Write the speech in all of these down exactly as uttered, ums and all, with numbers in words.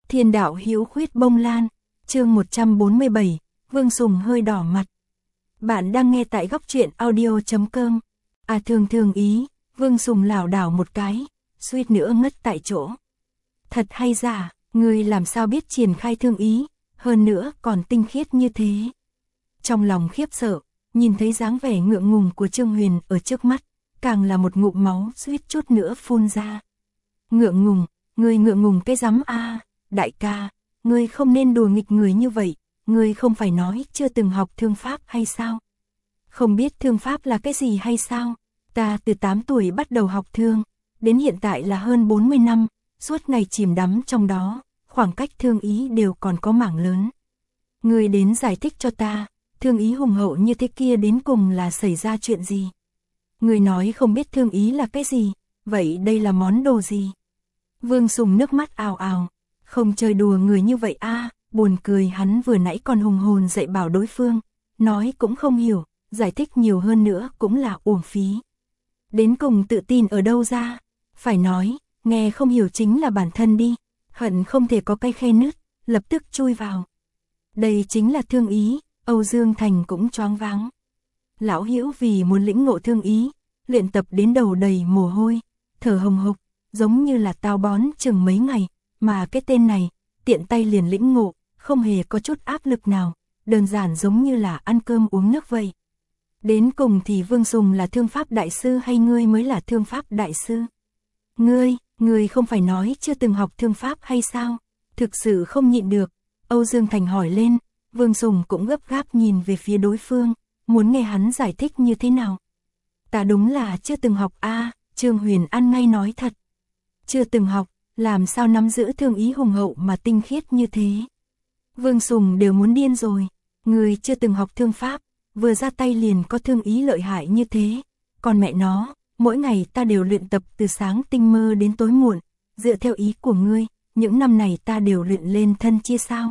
Thiên đạo hữu khuyết bông lan, chương một trăm bốn mươi bảy, Vương Sùng hơi đỏ mặt. Bạn đang nghe tại góc truyện audio chấm com. À thường thường ý, Vương Sùng lảo đảo một cái, suýt nữa ngất tại chỗ. Thật hay giả, ngươi làm sao biết triển khai thương ý, hơn nữa còn tinh khiết như thế. Trong lòng khiếp sợ, nhìn thấy dáng vẻ ngượng ngùng của Trương Huyền ở trước mắt, càng là một ngụm máu suýt chút nữa phun ra. Ngượng ngùng, ngươi ngượng ngùng cái rắm a, đại ca, ngươi không nên đùa nghịch người như vậy, ngươi không phải nói chưa từng học thương pháp hay sao? Không biết thương pháp là cái gì hay sao? Ta từ tám tuổi bắt đầu học thương, đến hiện tại là hơn bốn mươi năm, suốt ngày chìm đắm trong đó, khoảng cách thương ý đều còn có mảng lớn. Ngươi đến giải thích cho ta, thương ý hùng hậu như thế kia đến cùng là xảy ra chuyện gì? Ngươi nói không biết thương ý là cái gì, vậy đây là món đồ gì? Vương Sùng nước mắt ào ào, không chơi đùa người như vậy a, buồn cười hắn vừa nãy còn hùng hồn dạy bảo đối phương, nói cũng không hiểu, giải thích nhiều hơn nữa cũng là uổng phí. Đến cùng tự tin ở đâu ra, phải nói, nghe không hiểu chính là bản thân đi, hận không thể có cái khe nứt, lập tức chui vào. Đây chính là thương ý, Âu Dương Thành cũng choáng váng. Lão Hữu vì muốn lĩnh ngộ thương ý, luyện tập đến đầu đầy mồ hôi, thở hồng hộc, giống như là tao bón chừng mấy ngày, mà cái tên này, tiện tay liền lĩnh ngộ, không hề có chút áp lực nào, đơn giản giống như là ăn cơm uống nước vậy. Đến cùng thì Vương Sùng là thương pháp đại sư hay ngươi mới là thương pháp đại sư? Ngươi, ngươi không phải nói chưa từng học thương pháp hay sao? Thực sự không nhịn được, Âu Dương Thành hỏi lên, Vương Sùng cũng gấp gáp nhìn về phía đối phương, muốn nghe hắn giải thích như thế nào. Ta đúng là chưa từng học a, Trương Huyền ăn ngay nói thật. Chưa từng học, làm sao nắm giữ thương ý hùng hậu mà tinh khiết như thế? Vương Sùng đều muốn điên rồi, người chưa từng học thương pháp, vừa ra tay liền có thương ý lợi hại như thế. Còn mẹ nó, mỗi ngày ta đều luyện tập từ sáng tinh mơ đến tối muộn, dựa theo ý của ngươi, những năm này ta đều luyện lên thân chia sao?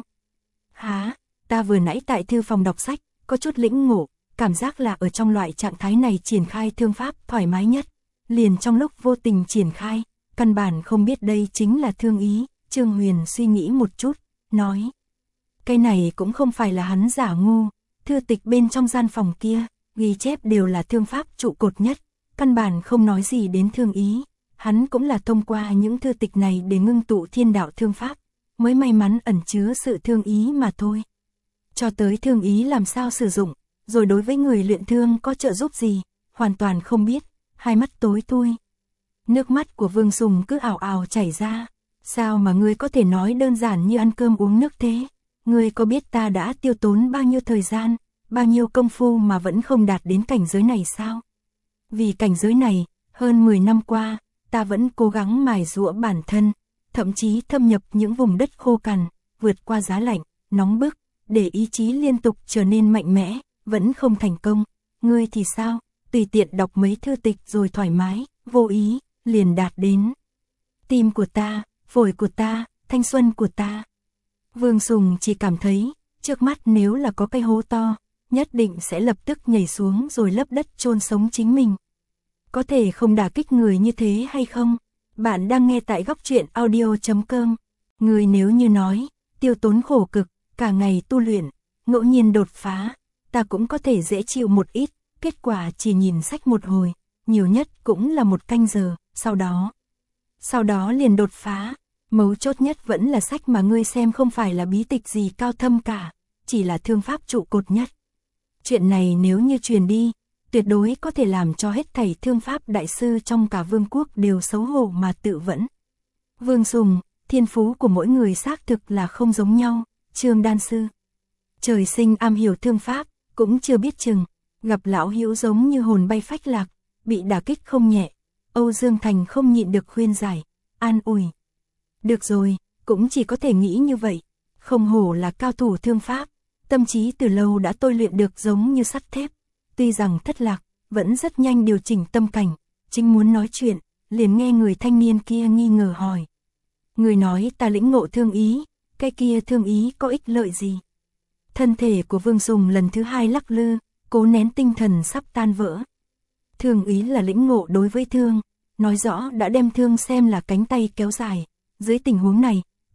Hả, ta vừa nãy tại thư phòng đọc sách, có chút lĩnh ngộ, cảm giác là ở trong loại trạng thái này triển khai thương pháp thoải mái nhất, liền trong lúc vô tình triển khai. Căn bản không biết đây chính là thương ý, Trương Huyền suy nghĩ một chút, nói. Cái này cũng không phải là hắn giả ngu, thư tịch bên trong gian phòng kia, ghi chép đều là thương pháp trụ cột nhất, căn bản không nói gì đến thương ý, hắn cũng là thông qua những thư tịch này để ngưng tụ thiên đạo thương pháp, mới may mắn ẩn chứa sự thương ý mà thôi. Cho tới thương ý làm sao sử dụng, rồi đối với người luyện thương có trợ giúp gì, hoàn toàn không biết, hai mắt tối thui. Nước mắt của Vương Sùng cứ ào ào chảy ra, sao mà ngươi có thể nói đơn giản như ăn cơm uống nước thế? Ngươi có biết ta đã tiêu tốn bao nhiêu thời gian, bao nhiêu công phu mà vẫn không đạt đến cảnh giới này sao? Vì cảnh giới này, hơn mười năm qua, ta vẫn cố gắng mài giũa bản thân, thậm chí thâm nhập những vùng đất khô cằn, vượt qua giá lạnh, nóng bức, để ý chí liên tục trở nên mạnh mẽ, vẫn không thành công. Ngươi thì sao? Tùy tiện đọc mấy thư tịch rồi thoải mái, vô ý, liền đạt đến tim của ta, phổi của ta, thanh xuân của ta. Vương Sùng chỉ cảm thấy, trước mắt nếu là có cái hố to, nhất định sẽ lập tức nhảy xuống rồi lấp đất chôn sống chính mình. Có thể không đả kích người như thế hay không? Bạn đang nghe tại góc truyện audio chấm com. Người nếu như nói, tiêu tốn khổ cực, cả ngày tu luyện, ngẫu nhiên đột phá, ta cũng có thể dễ chịu một ít, kết quả chỉ nhìn sách một hồi, nhiều nhất cũng là một canh giờ, sau đó. Sau đó liền đột phá, mấu chốt nhất vẫn là sách mà ngươi xem không phải là bí tịch gì cao thâm cả, chỉ là thương pháp trụ cột nhất. Chuyện này nếu như truyền đi, tuyệt đối có thể làm cho hết thảy thương pháp đại sư trong cả vương quốc đều xấu hổ mà tự vẫn. Vương Sùng, thiên phú của mỗi người xác thực là không giống nhau, Trương đan sư. Trời sinh am hiểu thương pháp, cũng chưa biết chừng, gặp lão hữu giống như hồn bay phách lạc, bị đả kích không nhẹ. Âu Dương Thành không nhịn được khuyên giải, an ủi. Được rồi, cũng chỉ có thể nghĩ như vậy, không hổ là cao thủ thương pháp, tâm trí từ lâu đã tôi luyện được giống như sắt thép, tuy rằng thất lạc, vẫn rất nhanh điều chỉnh tâm cảnh, chính muốn nói chuyện, liền nghe người thanh niên kia nghi ngờ hỏi. Người nói ta lĩnh ngộ thương ý, cái kia thương ý có ích lợi gì? Thân thể của Vương Sùng lần thứ hai lắc lư, cố nén tinh thần sắp tan vỡ. Thương ý là lĩnh ngộ đối với thương, nói rõ đã đem thương xem là cánh tay kéo dài, dưới tình huống này,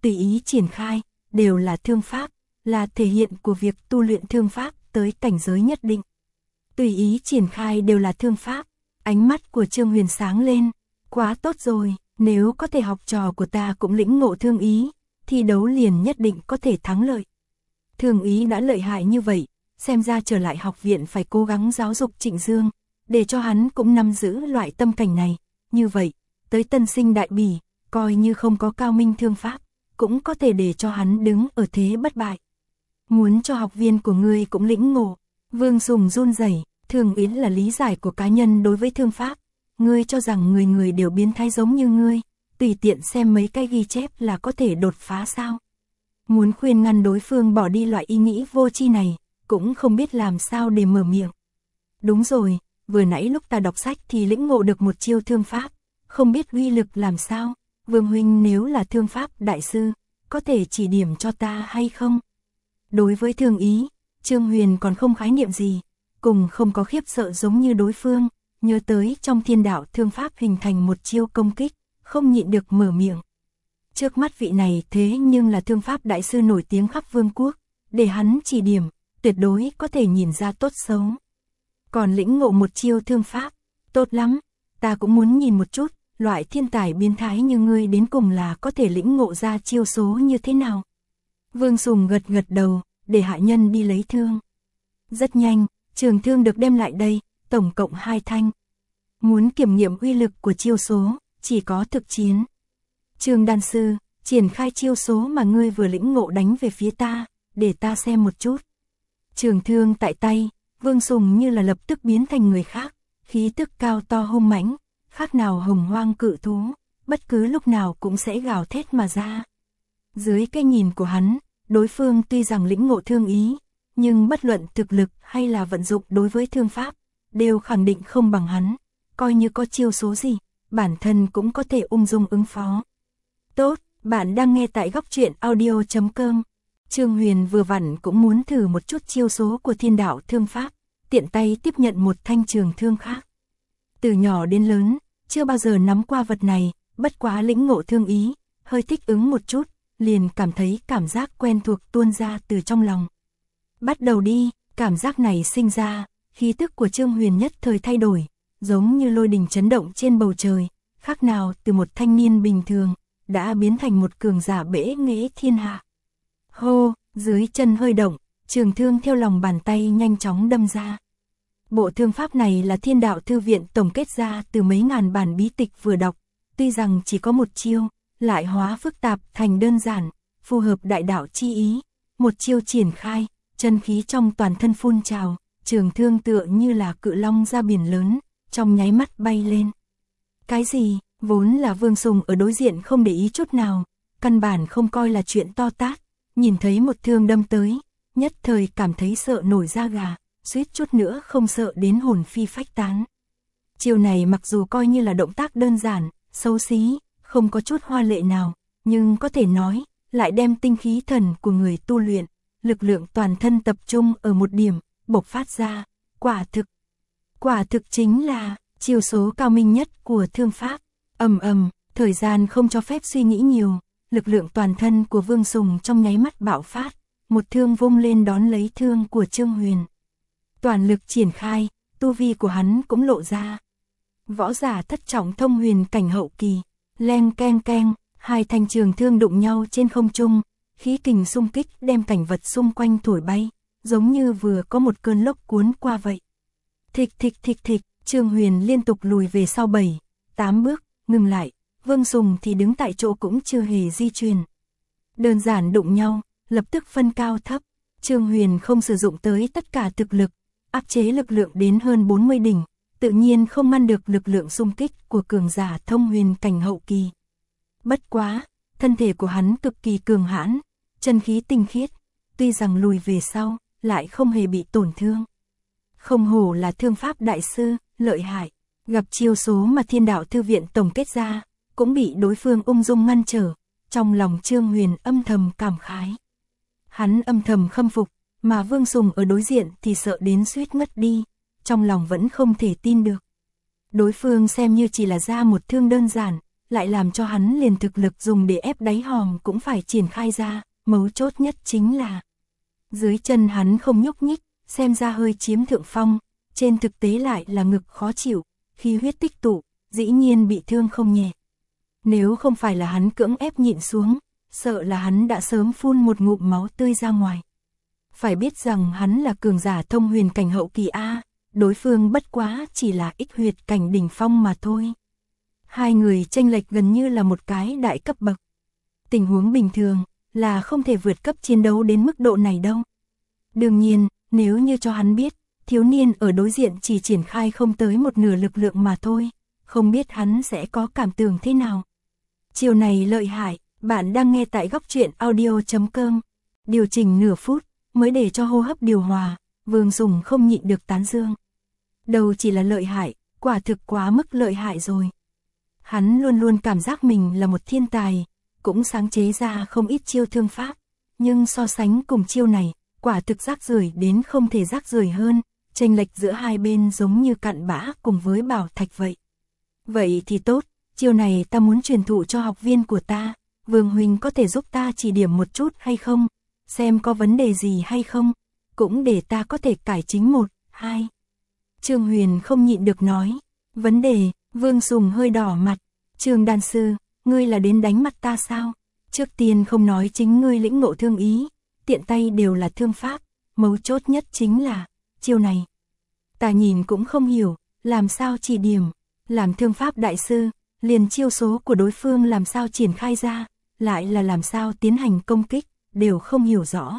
tùy ý triển khai, đều là thương pháp, là thể hiện của việc tu luyện thương pháp tới cảnh giới nhất định. Tùy ý triển khai đều là thương pháp, ánh mắt của Trương Huyền sáng lên, quá tốt rồi, nếu có thể học trò của ta cũng lĩnh ngộ thương ý, thi đấu liền nhất định có thể thắng lợi. Thương ý đã lợi hại như vậy, xem ra trở lại học viện phải cố gắng giáo dục Trịnh Dương, để cho hắn cũng nắm giữ loại tâm cảnh này, như vậy, tới tân sinh đại bỉ, coi như không có cao minh thương pháp, cũng có thể để cho hắn đứng ở thế bất bại. Muốn cho học viên của ngươi cũng lĩnh ngộ, Vương Sùng run rẩy, thương ý là lý giải của cá nhân đối với thương pháp, ngươi cho rằng người người đều biến thái giống như ngươi, tùy tiện xem mấy cái ghi chép là có thể đột phá sao? Muốn khuyên ngăn đối phương bỏ đi loại ý nghĩ vô tri này, cũng không biết làm sao để mở miệng. Đúng rồi, vừa nãy lúc ta đọc sách thì lĩnh ngộ được một chiêu thương pháp, không biết uy lực làm sao, Vương huynh nếu là thương pháp đại sư, có thể chỉ điểm cho ta hay không? Đối với thương ý, Trương Huyền còn không khái niệm gì, cùng không có khiếp sợ giống như đối phương, nhớ tới trong thiên đạo thương pháp hình thành một chiêu công kích, không nhịn được mở miệng. Trước mắt vị này thế nhưng là thương pháp đại sư nổi tiếng khắp vương quốc, để hắn chỉ điểm, tuyệt đối có thể nhìn ra tốt xấu. Còn lĩnh ngộ một chiêu thương pháp, tốt lắm, ta cũng muốn nhìn một chút, loại thiên tài biến thái như ngươi đến cùng là có thể lĩnh ngộ ra chiêu số như thế nào. Vương Sùng gật gật đầu, để hạ nhân đi lấy thương. Rất nhanh, trường thương được đem lại đây, tổng cộng hai thanh. Muốn kiểm nghiệm uy lực của chiêu số, chỉ có thực chiến. Trương đan sư, triển khai chiêu số mà ngươi vừa lĩnh ngộ đánh về phía ta, để ta xem một chút. Trường thương tại tay, Vương Sùng như là lập tức biến thành người khác, khí tức cao to hung mãnh, khác nào hồng hoang cự thú, bất cứ lúc nào cũng sẽ gào thét mà ra. Dưới cái nhìn của hắn, đối phương tuy rằng lĩnh ngộ thương ý, nhưng bất luận thực lực hay là vận dụng đối với thương pháp, đều khẳng định không bằng hắn, coi như có chiêu số gì, bản thân cũng có thể ung dung ứng phó. Tốt, bạn đang nghe tại góc truyện audio chấm com. Trương Huyền vừa vặn cũng muốn thử một chút chiêu số của thiên đạo thương pháp, tiện tay tiếp nhận một thanh trường thương khác. Từ nhỏ đến lớn, chưa bao giờ nắm qua vật này, bất quá lĩnh ngộ thương ý, hơi thích ứng một chút, liền cảm thấy cảm giác quen thuộc tuôn ra từ trong lòng. Bắt đầu đi, cảm giác này sinh ra, khí tức của Trương Huyền nhất thời thay đổi, giống như lôi đình chấn động trên bầu trời, khác nào từ một thanh niên bình thường, đã biến thành một cường giả bẽ nghễ thiên hạ. Hô, dưới chân hơi động, trường thương theo lòng bàn tay nhanh chóng đâm ra. Bộ thương pháp này là thiên đạo thư viện tổng kết ra từ mấy ngàn bản bí tịch vừa đọc, tuy rằng chỉ có một chiêu, lại hóa phức tạp thành đơn giản, phù hợp đại đạo chi ý, một chiêu triển khai, chân khí trong toàn thân phun trào, trường thương tựa như là cự long ra biển lớn, trong nháy mắt bay lên. Cái gì, vốn là Vương Sùng ở đối diện không để ý chút nào, căn bản không coi là chuyện to tát, nhìn thấy một thương đâm tới, nhất thời cảm thấy sợ nổi da gà, suýt chút nữa không sợ đến hồn phi phách tán. Chiêu này mặc dù coi như là động tác đơn giản, xấu xí, không có chút hoa lệ nào, nhưng có thể nói, lại đem tinh khí thần của người tu luyện, lực lượng toàn thân tập trung ở một điểm, bộc phát ra, quả thực. Quả thực chính là chiêu số cao minh nhất của thương pháp. Ầm ầm, thời gian không cho phép suy nghĩ nhiều, lực lượng toàn thân của Vương Sùng trong nháy mắt bạo phát, một thương vung lên đón lấy thương của Trương Huyền. Toàn lực triển khai, tu vi của hắn cũng lộ ra. Võ giả thất trọng thông huyền cảnh hậu kỳ, leng keng keng, hai thanh trường thương đụng nhau trên không trung, khí kình xung kích đem cảnh vật xung quanh thổi bay, giống như vừa có một cơn lốc cuốn qua vậy. Thịch thịch thịch thịch, Trương Huyền liên tục lùi về sau bảy, tám bước, ngừng lại, Vương Sùng thì đứng tại chỗ cũng chưa hề di chuyển. Đơn giản đụng nhau, lập tức phân cao thấp, Trương Huyền không sử dụng tới tất cả thực lực, áp chế lực lượng đến hơn bốn mươi đỉnh, tự nhiên không ngăn được lực lượng xung kích của cường giả thông huyền cảnh hậu kỳ. Bất quá, thân thể của hắn cực kỳ cường hãn, chân khí tinh khiết, tuy rằng lùi về sau, lại không hề bị tổn thương. Không hổ là thương pháp đại sư, lợi hại, gặp chiêu số mà thiên đạo thư viện tổng kết ra, cũng bị đối phương ung dung ngăn trở, trong lòng Trương Huyền âm thầm cảm khái. Hắn âm thầm khâm phục, mà Vương Sùng ở đối diện thì sợ đến suýt ngất đi, trong lòng vẫn không thể tin được. Đối phương xem như chỉ là ra một thương đơn giản, lại làm cho hắn liền thực lực dùng để ép đáy hòm cũng phải triển khai ra, mấu chốt nhất chính là dưới chân hắn không nhúc nhích, xem ra hơi chiếm thượng phong, trên thực tế lại là ngực khó chịu, khí huyết tích tụ, dĩ nhiên bị thương không nhẹ. Nếu không phải là hắn cưỡng ép nhịn xuống, sợ là hắn đã sớm phun một ngụm máu tươi ra ngoài. Phải biết rằng hắn là cường giả thông huyền cảnh hậu kỳ A, đối phương bất quá chỉ là ích huyệt cảnh đỉnh phong mà thôi. Hai người chênh lệch gần như là một cái đại cấp bậc. Tình huống bình thường là không thể vượt cấp chiến đấu đến mức độ này đâu. Đương nhiên, nếu như cho hắn biết, thiếu niên ở đối diện chỉ triển khai không tới một nửa lực lượng mà thôi, không biết hắn sẽ có cảm tưởng thế nào. Chiều này lợi hại, bạn đang nghe tại góc truyện audio chấm com. Điều chỉnh nửa phút, mới để cho hô hấp điều hòa, Vương Sùng không nhịn được tán dương. Đầu chỉ là lợi hại, quả thực quá mức lợi hại rồi. Hắn luôn luôn cảm giác mình là một thiên tài, cũng sáng chế ra không ít chiêu thương pháp, nhưng so sánh cùng chiêu này, quả thực rác rưởi đến không thể rác rưởi hơn, chênh lệch giữa hai bên giống như cặn bã cùng với bảo thạch vậy. Vậy thì tốt, chiêu này ta muốn truyền thụ cho học viên của ta, Vương huynh có thể giúp ta chỉ điểm một chút hay không, xem có vấn đề gì hay không, cũng để ta có thể cải chính một, hai. Trương Huyền không nhịn được nói, vấn đề, Vương Sùng hơi đỏ mặt, Trương đan sư, ngươi là đến đánh mặt ta sao? Trước tiên không nói chính ngươi lĩnh ngộ thương ý, tiện tay đều là thương pháp, mấu chốt nhất chính là, chiêu này. Ta nhìn cũng không hiểu, làm sao chỉ điểm, làm thương pháp đại sư, liền chiêu số của đối phương làm sao triển khai ra, lại là làm sao tiến hành công kích, đều không hiểu rõ.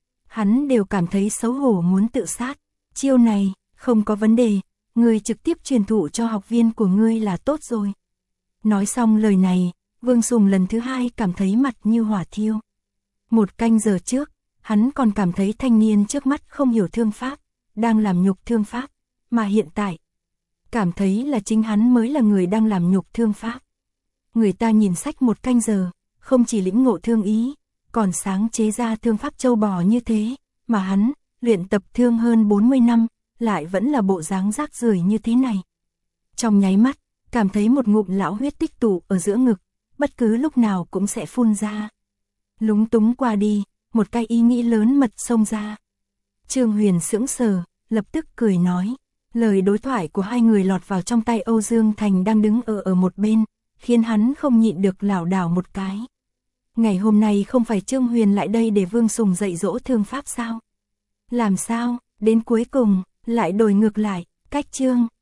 Hắn đều cảm thấy xấu hổ muốn tự sát, chiêu này, không có vấn đề, ngươi trực tiếp truyền thụ cho học viên của ngươi là tốt rồi. Nói xong lời này, Vương Sùng lần thứ hai cảm thấy mặt như hỏa thiêu. Một canh giờ trước, hắn còn cảm thấy thanh niên trước mắt không hiểu thương pháp, đang làm nhục thương pháp, mà hiện tại, cảm thấy là chính hắn mới là người đang làm nhục thương pháp. Người ta nhìn sách một canh giờ, không chỉ lĩnh ngộ thương ý, còn sáng chế ra thương pháp châu bò như thế, mà hắn, luyện tập thương hơn bốn mươi năm, lại vẫn là bộ dáng rác rưởi như thế này. Trong nháy mắt, cảm thấy một ngụm lão huyết tích tụ ở giữa ngực, bất cứ lúc nào cũng sẽ phun ra. Lúng túng qua đi, một cái ý nghĩ lớn mật xông ra. Trương Huyền sững sờ, lập tức cười nói. Lời đối thoại của hai người lọt vào trong tay Âu Dương Thành đang đứng ở ở một bên, khiến hắn không nhịn được lảo đảo một cái. Ngày hôm nay không phải Trương Huyền lại đây để Vương Sùng dạy dỗ thương pháp sao? Làm sao, đến cuối cùng, lại đổi ngược lại, cách Trương